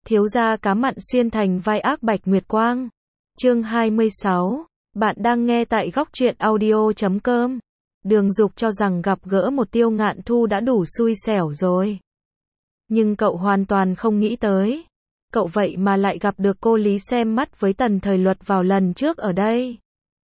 Thiếu gia cá mặn xuyên thành vai ác Bạch Nguyệt Quang. Chương 26. Bạn đang nghe tại góc truyện audio.com. Đường Dục cho rằng gặp gỡ một Tiêu Ngạn Thu đã đủ xui xẻo rồi. Nhưng cậu hoàn toàn không nghĩ tới. Cậu vậy mà lại gặp được cô Lý xem mắt với Tần Thời Luật vào lần trước ở đây.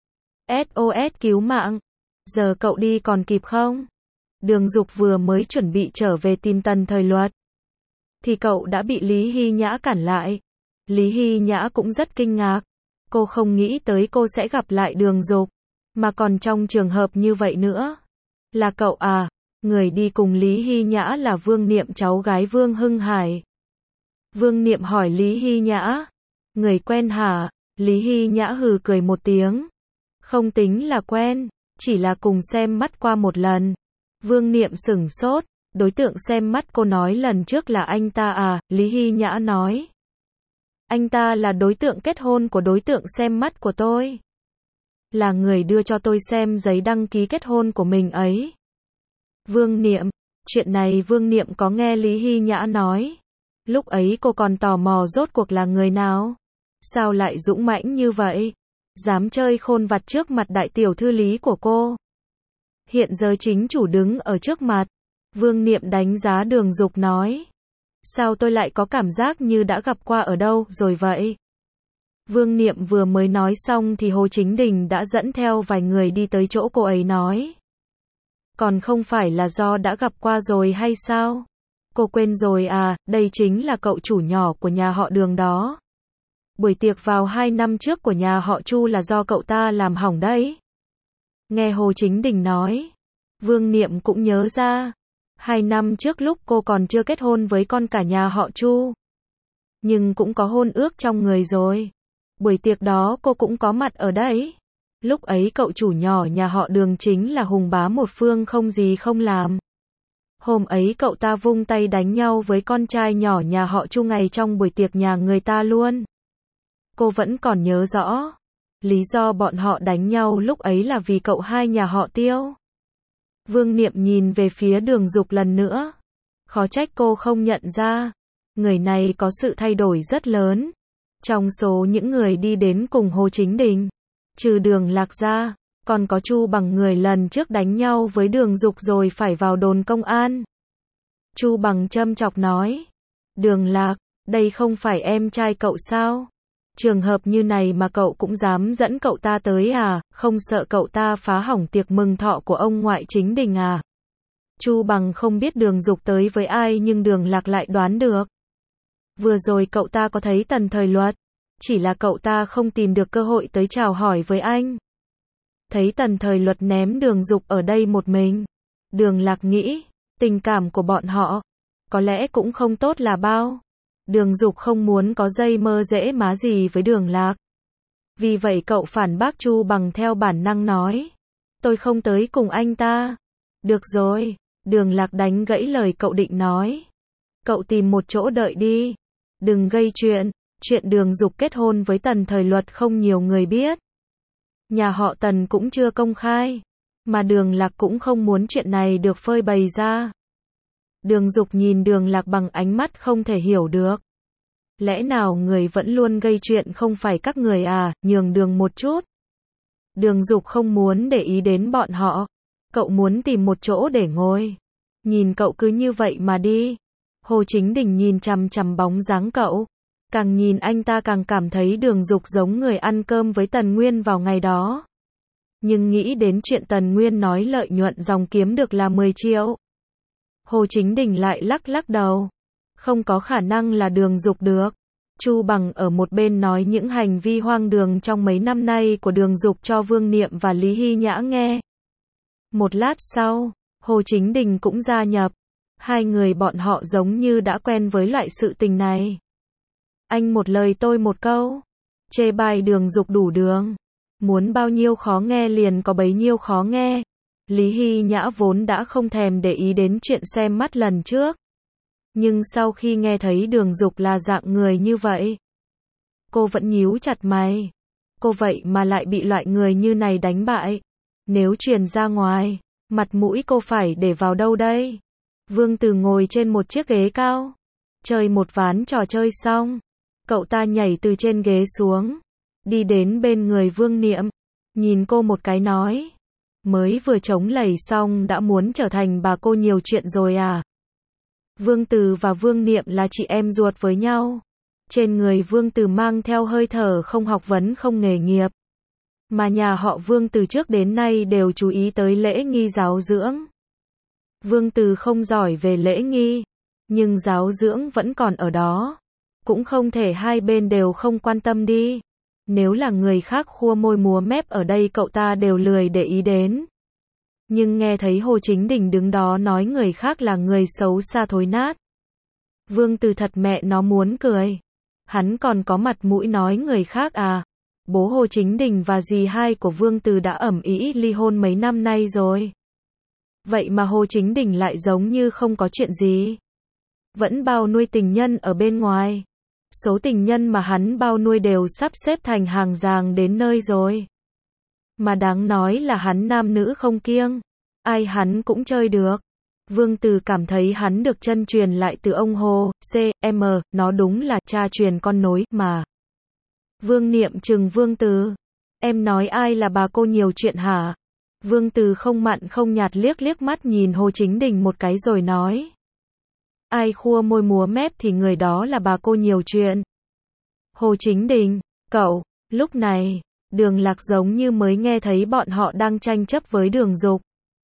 SOS cứu mạng. Giờ cậu đi còn kịp không? Đường Dục vừa mới chuẩn bị trở về tìm Tần Thời Luật thì cậu đã bị Lý Hy Nhã cản lại. Lý Hy Nhã cũng rất kinh ngạc. Cô không nghĩ tới cô sẽ gặp lại Đường Dục, mà còn trong trường hợp như vậy nữa. Là cậu à? Người đi cùng Lý Hy Nhã là Vương Niệm, cháu gái Vương Hưng Hải. Vương Niệm hỏi Lý Hy Nhã, người quen hả? Lý Hy Nhã hừ cười một tiếng. Không tính là quen, chỉ là cùng xem mắt qua một lần. Vương Niệm sửng sốt. Đối tượng xem mắt cô nói lần trước là anh ta à? Lý Hy Nhã nói. Anh ta là đối tượng kết hôn của đối tượng xem mắt của tôi. Là người đưa cho tôi xem giấy đăng ký kết hôn của mình ấy. Vương Niệm. Chuyện này Vương Niệm có nghe Lý Hy Nhã nói. Lúc ấy cô còn tò mò rốt cuộc là người nào? Sao lại dũng mãnh như vậy? Dám chơi khôn vặt trước mặt đại tiểu thư Lý của cô. Hiện giờ chính chủ đứng ở trước mặt. Vương Niệm đánh giá Đường Dục nói. Sao tôi lại có cảm giác như đã gặp qua ở đâu rồi vậy? Vương Niệm vừa mới nói xong thì Hồ Chính Đình đã dẫn theo vài người đi tới chỗ cô ấy nói. Còn không phải là do đã gặp qua rồi hay sao? Cô quên rồi à? Đây chính là cậu chủ nhỏ của nhà họ Đường đó. Buổi tiệc vào 2 năm trước của nhà họ Chu là do cậu ta làm hỏng đấy. Nghe Hồ Chính Đình nói, Vương Niệm cũng nhớ ra. 2 năm trước lúc cô còn chưa kết hôn với con cả nhà họ Chu, nhưng cũng có hôn ước trong người rồi. Buổi tiệc đó cô cũng có mặt ở đấy. Lúc ấy cậu chủ nhỏ nhà họ Đường chính là hùng bá một phương không gì không làm. Hôm ấy cậu ta vung tay đánh nhau với con trai nhỏ nhà họ Chu ngay trong buổi tiệc nhà người ta luôn. Cô vẫn còn nhớ rõ. Lý do bọn họ đánh nhau lúc ấy là vì cậu hai nhà họ Tiêu. Vương Niệm nhìn về phía Đường Dục lần nữa. Khó trách cô không nhận ra. Người này có sự thay đổi rất lớn. Trong số những người đi đến cùng Hồ Chính Đình, trừ Đường Lạc ra, còn có Chu Bằng, người lần trước đánh nhau với Đường Dục rồi phải vào đồn công an. Chu Bằng châm chọc nói. Đường Lạc, đây không phải em trai cậu sao? Trường hợp như này mà cậu cũng dám dẫn cậu ta tới à? Không sợ cậu ta phá hỏng tiệc mừng thọ của ông ngoại Chính Đình à? Chu Bằng không biết Đường Dục tới với ai nhưng Đường Lạc lại đoán được. Vừa rồi cậu ta có thấy Tần Thời Luật, chỉ là cậu ta không tìm được cơ hội tới chào hỏi với anh. Thấy Tần Thời Luật ném Đường Dục ở đây một mình, Đường Lạc nghĩ, tình cảm của bọn họ có lẽ cũng không tốt là bao. Đường Dục không muốn có dây mơ dễ má gì với Đường Lạc. Vì vậy cậu phản bác Chu Bằng theo bản năng nói. Tôi không tới cùng anh ta. Được rồi. Đường Lạc đánh gãy lời cậu định nói. Cậu tìm một chỗ đợi đi. Đừng gây chuyện. Chuyện Đường Dục kết hôn với Tần Thời Luật không nhiều người biết. Nhà họ Tần cũng chưa công khai. Mà Đường Lạc cũng không muốn chuyện này được phơi bày ra. Đường Dục nhìn Đường Lạc bằng ánh mắt không thể hiểu được. Lẽ nào người vẫn luôn gây chuyện không phải các người à? Nhường đường một chút. Đường Dục không muốn để ý đến bọn họ. Cậu muốn tìm một chỗ để ngồi. Nhìn cậu cứ như vậy mà đi. Hồ Chính Đình nhìn chằm chằm bóng dáng cậu. Càng nhìn anh ta càng cảm thấy Đường Dục giống người ăn cơm với Tần Nguyên vào ngày đó. Nhưng nghĩ đến chuyện Tần Nguyên nói lợi nhuận dòng kiếm được là 10 triệu. Hồ Chính Đình lại lắc lắc đầu. Không có khả năng là Đường Dục được. Chu Bằng ở một bên nói những hành vi hoang đường trong mấy năm nay của Đường Dục cho Vương Niệm và Lý Hy Nhã nghe. Một lát sau, Hồ Chính Đình cũng gia nhập. Hai người bọn họ giống như đã quen với loại sự tình này. Anh một lời tôi một câu. Chê bai Đường Dục đủ đường. Muốn bao nhiêu khó nghe liền có bấy nhiêu khó nghe. Lý Hy Nhã vốn đã không thèm để ý đến chuyện xem mắt lần trước. Nhưng sau khi nghe thấy Đường Dục là dạng người như vậy, cô vẫn nhíu chặt mày. Cô vậy mà lại bị loại người như này đánh bại. Nếu truyền ra ngoài, mặt mũi cô phải để vào đâu đây? Vương Từ ngồi trên một chiếc ghế cao. Chơi một ván trò chơi xong, cậu ta nhảy từ trên ghế xuống, đi đến bên người Vương Niệm, nhìn cô một cái nói, mới vừa chống lẩy xong đã muốn trở thành bà cô nhiều chuyện rồi à? Vương Từ và Vương Niệm là chị em ruột với nhau. Trên người Vương Từ mang theo hơi thở không học vấn không nghề nghiệp. Mà nhà họ Vương từ trước đến nay đều chú ý tới lễ nghi giáo dưỡng. Vương Từ không giỏi về lễ nghi, nhưng giáo dưỡng vẫn còn ở đó. Cũng không thể hai bên đều không quan tâm đi. Nếu là người khác khua môi múa mép ở đây cậu ta đều lười để ý đến. Nhưng nghe thấy Hồ Chính Đình đứng đó nói người khác là người xấu xa thối nát. Vương Từ thật mẹ nó muốn cười. Hắn còn có mặt mũi nói người khác à? Bố Hồ Chính Đình và dì hai của Vương Từ đã ầm ĩ ly hôn mấy năm nay rồi. Vậy mà Hồ Chính Đình lại giống như không có chuyện gì. Vẫn bao nuôi tình nhân ở bên ngoài. Số tình nhân mà hắn bao nuôi đều sắp xếp thành hàng giàng đến nơi rồi. Mà đáng nói là hắn nam nữ không kiêng. Ai hắn cũng chơi được. Vương Từ cảm thấy hắn được chân truyền lại từ ông Hồ, C.M. Nó đúng là cha truyền con nối mà. Vương Niệm trừng Vương Từ. Em nói ai là bà cô nhiều chuyện hả? Vương Từ không mặn không nhạt liếc liếc mắt nhìn Hồ Chính Đình một cái rồi nói. Ai khua môi múa mép thì người đó là bà cô nhiều chuyện. Hồ Chính Đình, cậu, lúc này, Đường Lạc giống như mới nghe thấy bọn họ đang tranh chấp với Đường Dục.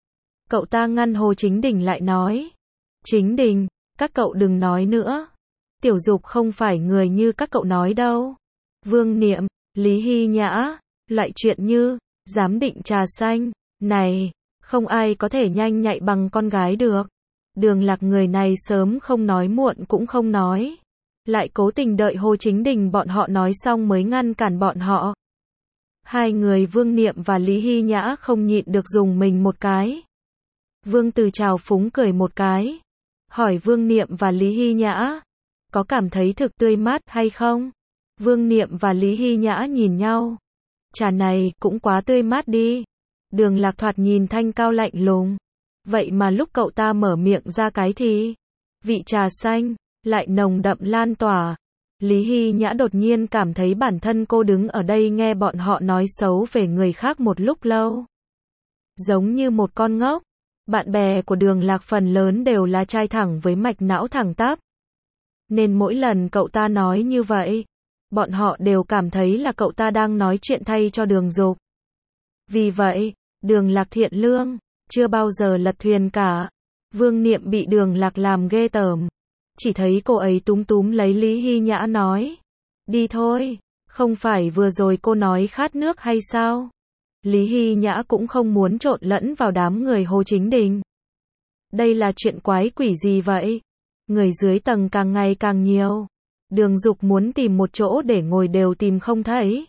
Cậu ta ngăn Hồ Chính Đình lại nói. Chính Đình, các cậu đừng nói nữa. Tiểu Dục không phải người như các cậu nói đâu. Vương Niệm, Lý Hy Nhã, loại chuyện như, giám định trà xanh, này, không ai có thể nhanh nhạy bằng con gái được. Đường Lạc người này sớm không nói muộn cũng không nói. Lại cố tình đợi Hồ Chính Đình bọn họ nói xong mới ngăn cản bọn họ. Hai người Vương Niệm và Lý Hy Nhã không nhịn được dùng mình một cái. Vương Từ trào phúng cười một cái. Hỏi Vương Niệm và Lý Hy Nhã. Có cảm thấy thực tươi mát hay không? Vương Niệm và Lý Hy Nhã nhìn nhau. Trà này cũng quá tươi mát đi. Đường Lạc thoạt nhìn thanh cao lạnh lùng. Vậy mà lúc cậu ta mở miệng ra cái thì vị trà xanh lại nồng đậm lan tỏa. Lý Hy Nhã đột nhiên cảm thấy bản thân cô đứng ở đây nghe bọn họ nói xấu về người khác một lúc lâu. Giống như một con ngốc. Bạn bè của Đường Lạc phần lớn đều là trai thẳng với mạch não thẳng tắp. Nên mỗi lần cậu ta nói như vậy, bọn họ đều cảm thấy là cậu ta đang nói chuyện thay cho Đường Dục. Vì vậy, Đường Lạc thiện lương, chưa bao giờ lật thuyền cả. Vương Niệm bị Đường Lạc làm ghê tởm. Chỉ thấy cô ấy túm túm lấy Lý Hy Nhã nói. Đi thôi, không phải vừa rồi cô nói khát nước hay sao? Lý Hy Nhã cũng không muốn trộn lẫn vào đám người Hồ Chính Đình. Đây là chuyện quái quỷ gì vậy? Người dưới tầng càng ngày càng nhiều. Đường Dục muốn tìm một chỗ để ngồi đều tìm không thấy.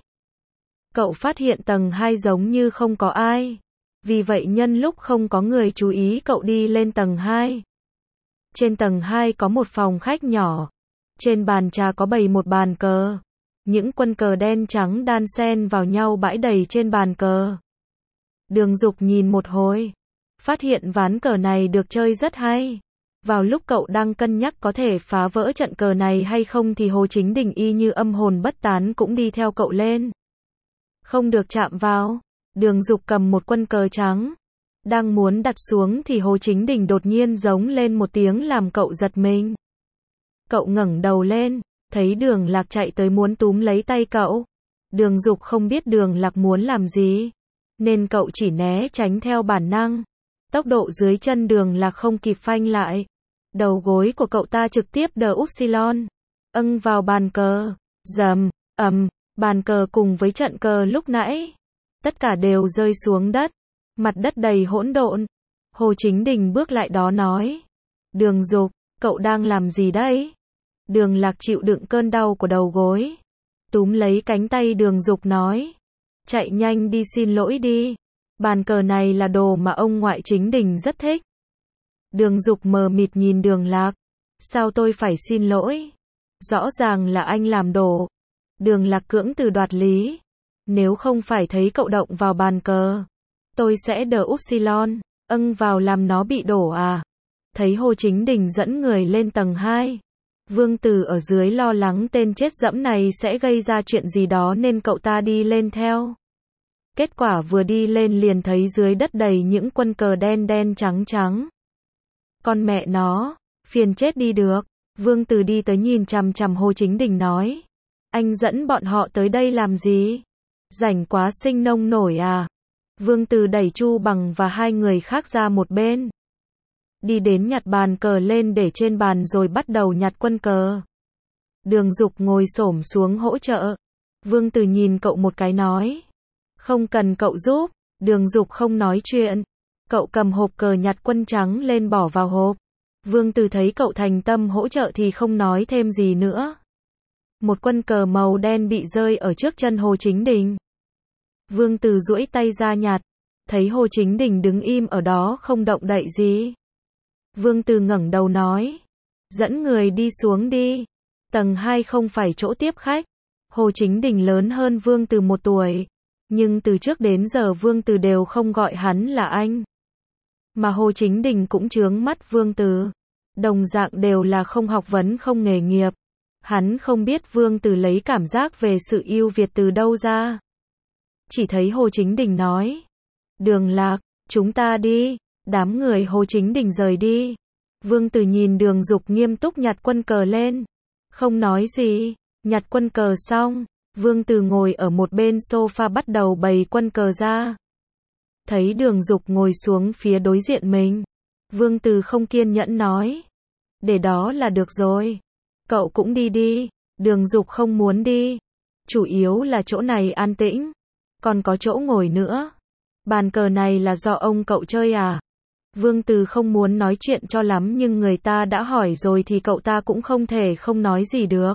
Cậu phát hiện tầng 2 giống như không có ai. Vì vậy nhân lúc không có người chú ý cậu đi lên tầng 2. Trên tầng 2 có một phòng khách nhỏ. Trên bàn trà có bày một bàn cờ. Những quân cờ đen trắng đan xen vào nhau bãi đầy trên bàn cờ. Đường Dục nhìn một hồi. Phát hiện ván cờ này được chơi rất hay. Vào lúc cậu đang cân nhắc có thể phá vỡ trận cờ này hay không thì Hồ Chính Đình y như âm hồn bất tán cũng đi theo cậu lên. Không được chạm vào. Đường Dục cầm một quân cờ trắng. Đang muốn đặt xuống thì Hồ Chính Đình đột nhiên giống lên một tiếng làm cậu giật mình. Cậu ngẩng đầu lên, thấy Đường Lạc chạy tới muốn túm lấy tay cậu. Đường Dục không biết Đường Lạc muốn làm gì, nên cậu chỉ né tránh theo bản năng. Tốc độ dưới chân Đường Lạc không kịp phanh lại. Đầu gối của cậu ta trực tiếp đờ upsilon, âng vào bàn cờ. Rầm, ầm, bàn cờ cùng với trận cờ lúc nãy, tất cả đều rơi xuống đất. Mặt đất đầy hỗn độn. Hồ Chính Đình bước lại đó nói. Đường Dục, cậu đang làm gì đấy? Đường Lạc chịu đựng cơn đau của đầu gối. Túm lấy cánh tay Đường Dục nói. Chạy nhanh đi xin lỗi đi. Bàn cờ này là đồ mà ông ngoại Chính Đình rất thích. Đường Dục mờ mịt nhìn Đường Lạc. Sao tôi phải xin lỗi? Rõ ràng là anh làm đổ. Đường Lạc cưỡng từ đoạt lý. Nếu không phải thấy cậu động vào bàn cờ, tôi sẽ đờ upsilon, âng vào làm nó bị đổ à. Thấy Hồ Chính Đình dẫn người lên tầng 2. Vương Từ ở dưới lo lắng tên chết dẫm này sẽ gây ra chuyện gì đó nên cậu ta đi lên theo. Kết quả vừa đi lên liền thấy dưới đất đầy những quân cờ đen đen trắng trắng. Con mẹ nó, phiền chết đi được. Vương Từ đi tới nhìn chằm chằm Hồ Chính Đình nói. Anh dẫn bọn họ tới đây làm gì? Rảnh quá sinh nông nổi à? Vương Từ đẩy Chu Bằng và hai người khác ra một bên. Đi đến nhặt bàn cờ lên để trên bàn rồi bắt đầu nhặt quân cờ. Đường Dục ngồi xổm xuống hỗ trợ. Vương Từ nhìn cậu một cái nói. Không cần cậu giúp. Đường Dục không nói chuyện. Cậu cầm hộp cờ nhặt quân trắng lên bỏ vào hộp. Vương Từ thấy cậu thành tâm hỗ trợ thì không nói thêm gì nữa. Một quân cờ màu đen bị rơi ở trước chân Hồ Chính Đình. Vương Từ duỗi tay ra nhặt. Thấy Hồ Chính Đình đứng im ở đó không động đậy gì. Vương Từ ngẩng đầu nói. Dẫn người đi xuống đi. Tầng 2 không phải chỗ tiếp khách. Hồ Chính Đình lớn hơn Vương Từ 1 tuổi. Nhưng từ trước đến giờ Vương Từ đều không gọi hắn là anh. Mà Hồ Chính Đình cũng chướng mắt Vương Từ. Đồng dạng đều là không học vấn không nghề nghiệp. Hắn không biết Vương Từ lấy cảm giác về sự ưu việt từ đâu ra. Chỉ thấy Hồ Chính Đình nói. Đường Lạc, chúng ta đi. Đám người Hồ Chính Đình rời đi. Vương Từ nhìn Đường Dục nghiêm túc nhặt quân cờ lên. Không nói gì. Nhặt quân cờ xong. Vương Từ ngồi ở một bên sofa bắt đầu bày quân cờ ra. Thấy Đường Dục ngồi xuống phía đối diện mình. Vương Từ không kiên nhẫn nói. Để đó là được rồi. Cậu cũng đi đi. Đường Dục không muốn đi. Chủ yếu là chỗ này an tĩnh. Còn có chỗ ngồi nữa. Bàn cờ này là do ông cậu chơi à? Vương Từ không muốn nói chuyện cho lắm nhưng người ta đã hỏi rồi thì cậu ta cũng không thể không nói gì được.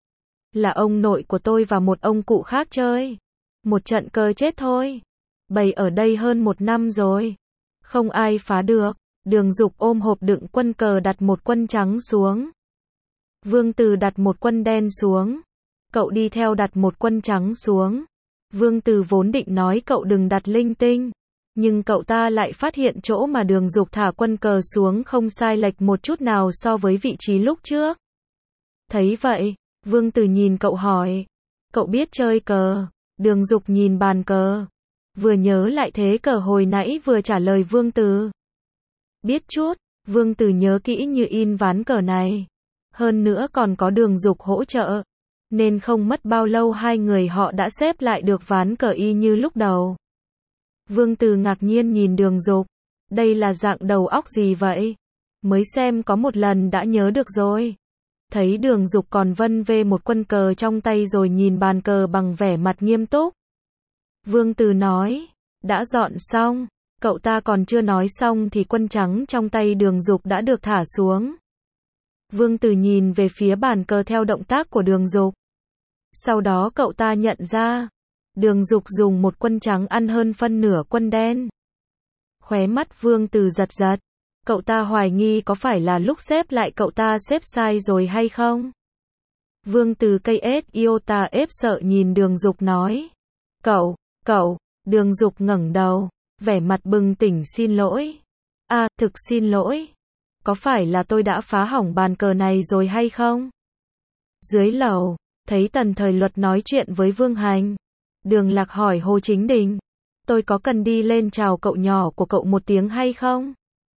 Là ông nội của tôi và một ông cụ khác chơi. Một trận cờ chết thôi. Bày ở đây hơn 1 năm rồi. Không ai phá được. Đường Dục ôm hộp đựng quân cờ đặt một quân trắng xuống. Vương Từ đặt một quân đen xuống. Cậu đi theo đặt một quân trắng xuống. Vương Từ vốn định nói cậu đừng đặt linh tinh. Nhưng cậu ta lại phát hiện chỗ mà Đường Dục thả quân cờ xuống không sai lệch một chút nào so với vị trí lúc trước. Thấy vậy, Vương Từ nhìn cậu hỏi. Cậu biết chơi cờ? Đường Dục nhìn bàn cờ. Vừa nhớ lại thế cờ hồi nãy vừa trả lời Vương Từ. Biết chút, Vương Từ nhớ kỹ như in ván cờ này. Hơn nữa còn có Đường Dục hỗ trợ. Nên không mất bao lâu hai người họ đã xếp lại được ván cờ y như lúc đầu. Vương Từ ngạc nhiên nhìn Đường Dục. Đây là dạng đầu óc gì vậy? Mới xem có một lần đã nhớ được rồi. Thấy Đường Dục còn vân vê một quân cờ trong tay rồi nhìn bàn cờ bằng vẻ mặt nghiêm túc. Vương Từ nói. Đã dọn xong. Cậu ta còn chưa nói xong thì quân trắng trong tay Đường Dục đã được thả xuống. Vương Từ nhìn về phía bàn cờ theo động tác của Đường Dục. Sau đó cậu ta nhận ra. Đường Dục dùng một quân trắng ăn hơn phân nửa quân đen. Khóe mắt Vương Từ giật giật. Cậu ta hoài nghi có phải là lúc xếp lại cậu ta xếp sai rồi hay không? Vương Từ cây ết iota ép sợ nhìn Đường Dục nói. Cậu. Đường Dục ngẩng đầu. Vẻ mặt bừng tỉnh xin lỗi. Thực xin lỗi. Có phải là tôi đã phá hỏng bàn cờ này rồi hay không? Dưới lầu, thấy Tần Thời Luật nói chuyện với Vương Hành. Đường Lạc hỏi Hồ Chính Đình. Tôi có cần đi lên chào cậu nhỏ của cậu một tiếng hay không?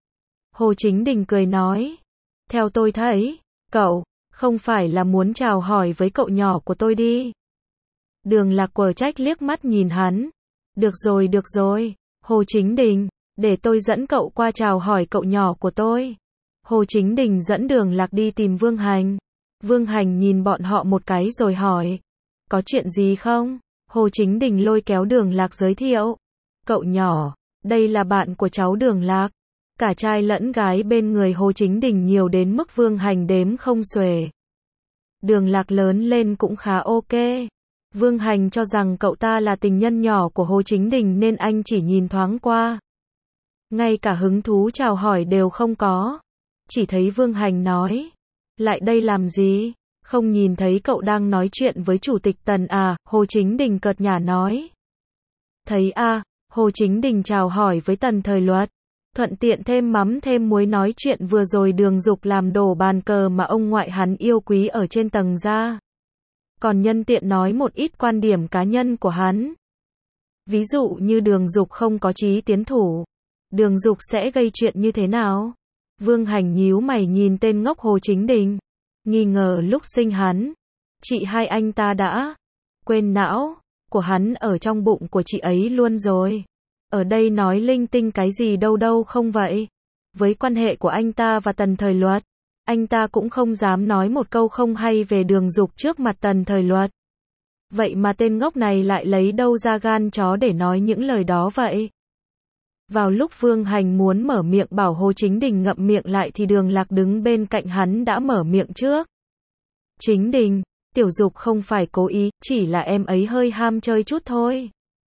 Hồ Chính Đình cười nói. Theo tôi thấy, cậu, không phải là muốn chào hỏi với cậu nhỏ của tôi đi. Đường Lạc quở trách liếc mắt nhìn hắn. Được rồi, Hồ Chính Đình, để tôi dẫn cậu qua chào hỏi cậu nhỏ của tôi. Hồ Chính Đình dẫn Đường Lạc đi tìm Vương Hành. Vương Hành nhìn bọn họ một cái rồi hỏi. Có chuyện gì không? Hồ Chính Đình lôi kéo Đường Lạc giới thiệu. Cậu nhỏ, đây là bạn của cháu Đường Lạc. Cả trai lẫn gái bên người Hồ Chính Đình nhiều đến mức Vương Hành đếm không xuể. Đường Lạc lớn lên cũng khá ok. Vương Hành cho rằng cậu ta là tình nhân nhỏ của Hồ Chính Đình nên anh chỉ nhìn thoáng qua. Ngay cả hứng thú chào hỏi đều không có. Chỉ thấy Vương Hành nói. Lại đây làm gì? Không nhìn thấy cậu đang nói chuyện với Chủ tịch Tần à? Hồ Chính Đình cợt nhả nói. Thấy Hồ Chính Đình chào hỏi với Tần Thời Luật. Thuận tiện thêm mắm thêm muối nói chuyện vừa rồi Đường Dục làm đổ bàn cờ mà ông ngoại hắn yêu quý ở trên tầng ra. Còn nhân tiện nói một ít quan điểm cá nhân của hắn. Ví dụ như Đường Dục không có chí tiến thủ. Đường Dục sẽ gây chuyện như thế nào? Vương Hành nhíu mày nhìn tên ngốc Hồ Chính Đình. Nghi ngờ lúc sinh hắn. Chị hai anh ta đã quên não của hắn ở trong bụng của chị ấy luôn rồi. Ở đây nói linh tinh cái gì đâu đâu không vậy. Với quan hệ của anh ta và Tần Thời Luật, anh ta cũng không dám nói một câu không hay về Đường Dục trước mặt Tần Thời Luật. Vậy mà tên ngốc này lại lấy đâu ra gan chó để nói những lời đó vậy? Vào lúc Vương Hành muốn mở miệng bảo Hồ Chính Đình ngậm miệng lại thì Đường Lạc đứng bên cạnh hắn đã mở miệng trước. Chính Đình, Tiểu Dục không phải cố ý, chỉ là em ấy hơi ham chơi chút thôi.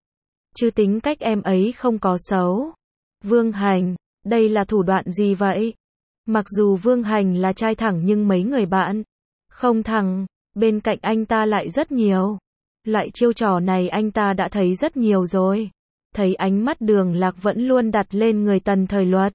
Chứ tính cách em ấy không có xấu. Vương Hành, đây là thủ đoạn gì vậy? Mặc dù Vương Hành là trai thẳng nhưng mấy người bạn không thẳng, bên cạnh anh ta lại rất nhiều. Loại chiêu trò này anh ta đã thấy rất nhiều rồi. Thấy ánh mắt Đường Lạc vẫn luôn đặt lên người Tần Thời Luật.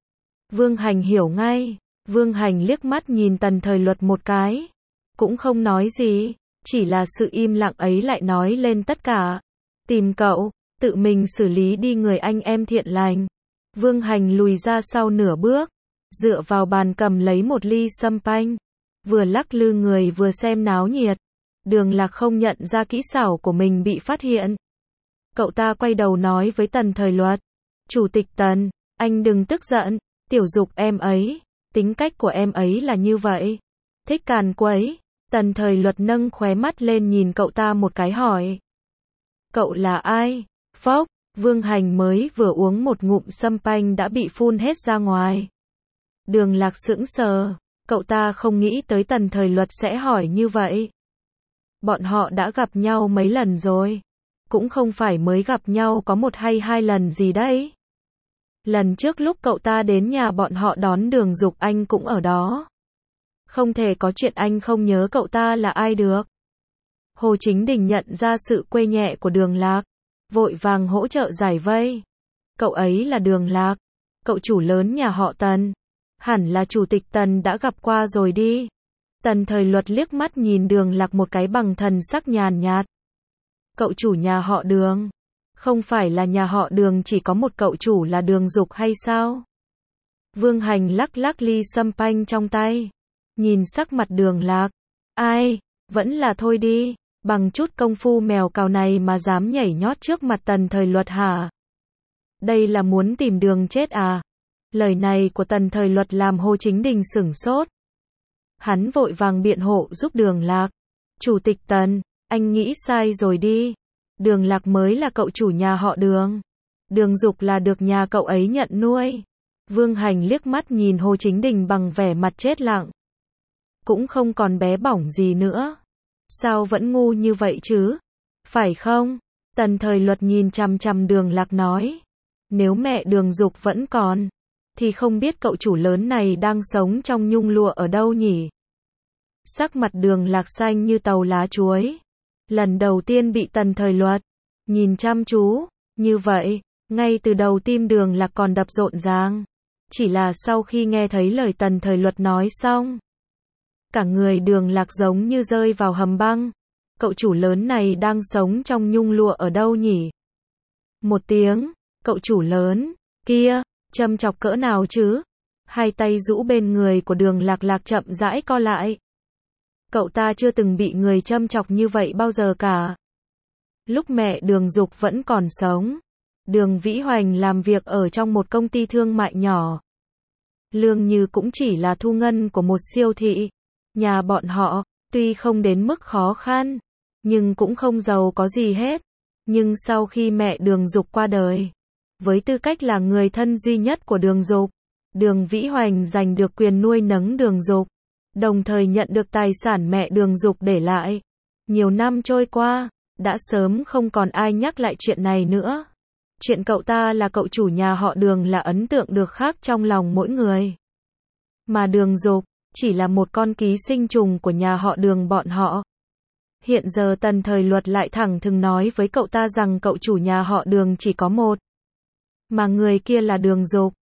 Vương Hành hiểu ngay. Vương Hành liếc mắt nhìn Tần Thời Luật một cái. Cũng không nói gì. Chỉ là sự im lặng ấy lại nói lên tất cả. Tìm cậu, tự mình xử lý đi người anh em thiện lành. Vương Hành lùi ra sau nửa bước. Dựa vào bàn cầm lấy một ly sâm panh. Vừa lắc lư người vừa xem náo nhiệt. Đường Lạc không nhận ra kỹ xảo của mình bị phát hiện. Cậu ta quay đầu nói với Tần Thời Luật. Chủ tịch Tần, anh đừng tức giận. Tiểu Dục em ấy, tính cách của em ấy là như vậy. Thích càn quấy. Tần Thời Luật nâng khóe mắt lên nhìn cậu ta một cái hỏi. Cậu là ai? Phốc, Vương Hành mới vừa uống một ngụm sâm panh đã bị phun hết ra ngoài. Đường Lạc sững sờ. Cậu ta không nghĩ tới Tần Thời Luật sẽ hỏi như vậy. Bọn họ đã gặp nhau mấy lần rồi. Cũng không phải mới gặp nhau có một hay hai lần gì đấy. Lần trước lúc cậu ta đến nhà bọn họ đón Đường Dục anh cũng ở đó. Không thể có chuyện anh không nhớ cậu ta là ai được. Hồ Chính Đình nhận ra sự quê nhẹ của Đường Lạc. Vội vàng hỗ trợ giải vây. Cậu ấy là Đường Lạc. Cậu chủ lớn nhà họ Tần. Hẳn là chủ tịch Tần đã gặp qua rồi đi. Tần Thời Luật liếc mắt nhìn Đường Lạc một cái bằng thần sắc nhàn nhạt. Cậu chủ nhà họ Đường. Không phải là nhà họ Đường chỉ có một cậu chủ là Đường Dục hay sao? Vương Hành lắc lắc ly sâm panh trong tay. Nhìn sắc mặt Đường Lạc. Ai, vẫn là thôi đi. Bằng chút công phu mèo cào này mà dám nhảy nhót trước mặt Tần Thời Luật hả? Đây là muốn tìm đường chết à? Lời này của Tần Thời Luật làm Hồ Chính Đình sửng sốt. Hắn vội vàng biện hộ giúp Đường Lạc. Chủ tịch Tần, anh nghĩ sai rồi đi. Đường Lạc mới là cậu chủ nhà họ Đường. Đường Dục là được nhà cậu ấy nhận nuôi. Vương Hành liếc mắt nhìn Hồ Chính Đình bằng vẻ mặt chết lặng. Cũng không còn bé bỏng gì nữa. Sao vẫn ngu như vậy chứ? Phải không? Tần Thời Luật nhìn chằm chằm Đường Lạc nói. Nếu mẹ Đường Dục vẫn còn, thì không biết cậu chủ lớn này đang sống trong nhung lụa ở đâu nhỉ? Sắc mặt Đường Lạc xanh như tàu lá chuối. Lần đầu tiên bị Tần Thời Luật nhìn chăm chú, như vậy, ngay từ đầu tim Đường Lạc còn đập rộn ràng. Chỉ là sau khi nghe thấy lời Tần Thời Luật nói xong, cả người Đường Lạc giống như rơi vào hầm băng. Cậu chủ lớn này đang sống trong nhung lụa ở đâu nhỉ? Một tiếng, cậu chủ lớn, kia, châm chọc cỡ nào chứ? Hai tay rũ bên người của Đường Lạc Lạc chậm rãi co lại. Cậu ta chưa từng bị người châm chọc như vậy bao giờ cả. Lúc mẹ Đường Dục vẫn còn sống, Đường Vĩ Hoành làm việc ở trong một công ty thương mại nhỏ. Lương như cũng chỉ là thu ngân của một siêu thị. Nhà bọn họ, tuy không đến mức khó khăn, nhưng cũng không giàu có gì hết. Nhưng sau khi mẹ Đường Dục qua đời, với tư cách là người thân duy nhất của Đường Dục, Đường Vĩ Hoành giành được quyền nuôi nấng Đường Dục, đồng thời nhận được tài sản mẹ Đường Dục để lại. Nhiều năm trôi qua, đã sớm không còn ai nhắc lại chuyện này nữa. Chuyện cậu ta là cậu chủ nhà họ Đường là ấn tượng được khắc trong lòng mỗi người. Mà Đường Dục chỉ là một con ký sinh trùng của nhà họ Đường bọn họ. Hiện giờ Tần Thời Luật lại thẳng thừng nói với cậu ta rằng cậu chủ nhà họ Đường chỉ có một, mà người kia là Đường Dục.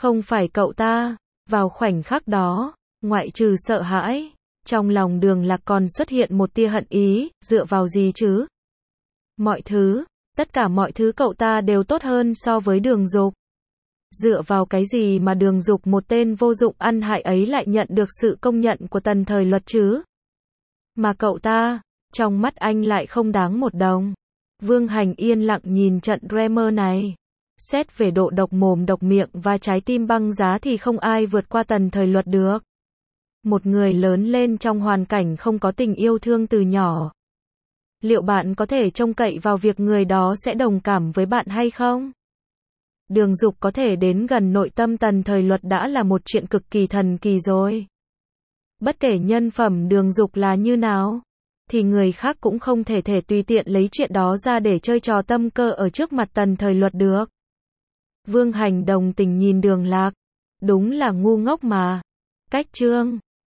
Không phải cậu ta. Vào khoảnh khắc đó, ngoại trừ sợ hãi, trong lòng Đường Lạc còn xuất hiện một tia hận ý, dựa vào gì chứ? Mọi thứ, tất cả mọi thứ cậu ta đều tốt hơn so với Đường Dục. Dựa vào cái gì mà Đường Dục một tên vô dụng ăn hại ấy lại nhận được sự công nhận của Tần Thời Luật chứ? Mà cậu ta, trong mắt anh lại không đáng một đồng. Vương Hành yên lặng nhìn trận Dreamer này. Xét về độ độc mồm độc miệng và trái tim băng giá thì không ai vượt qua Tần Thời Luật được. Một người lớn lên trong hoàn cảnh không có tình yêu thương từ nhỏ. Liệu bạn có thể trông cậy vào việc người đó sẽ đồng cảm với bạn hay không? Đường Dục có thể đến gần nội tâm Tần Thời Luật đã là một chuyện cực kỳ thần kỳ rồi. Bất kể nhân phẩm Đường Dục là như nào, thì người khác cũng không thể tùy tiện lấy chuyện đó ra để chơi trò tâm cơ ở trước mặt Tần Thời Luật được. Vương Hành đồng tình nhìn Đường Lạc. Đúng là ngu ngốc mà. Cách chương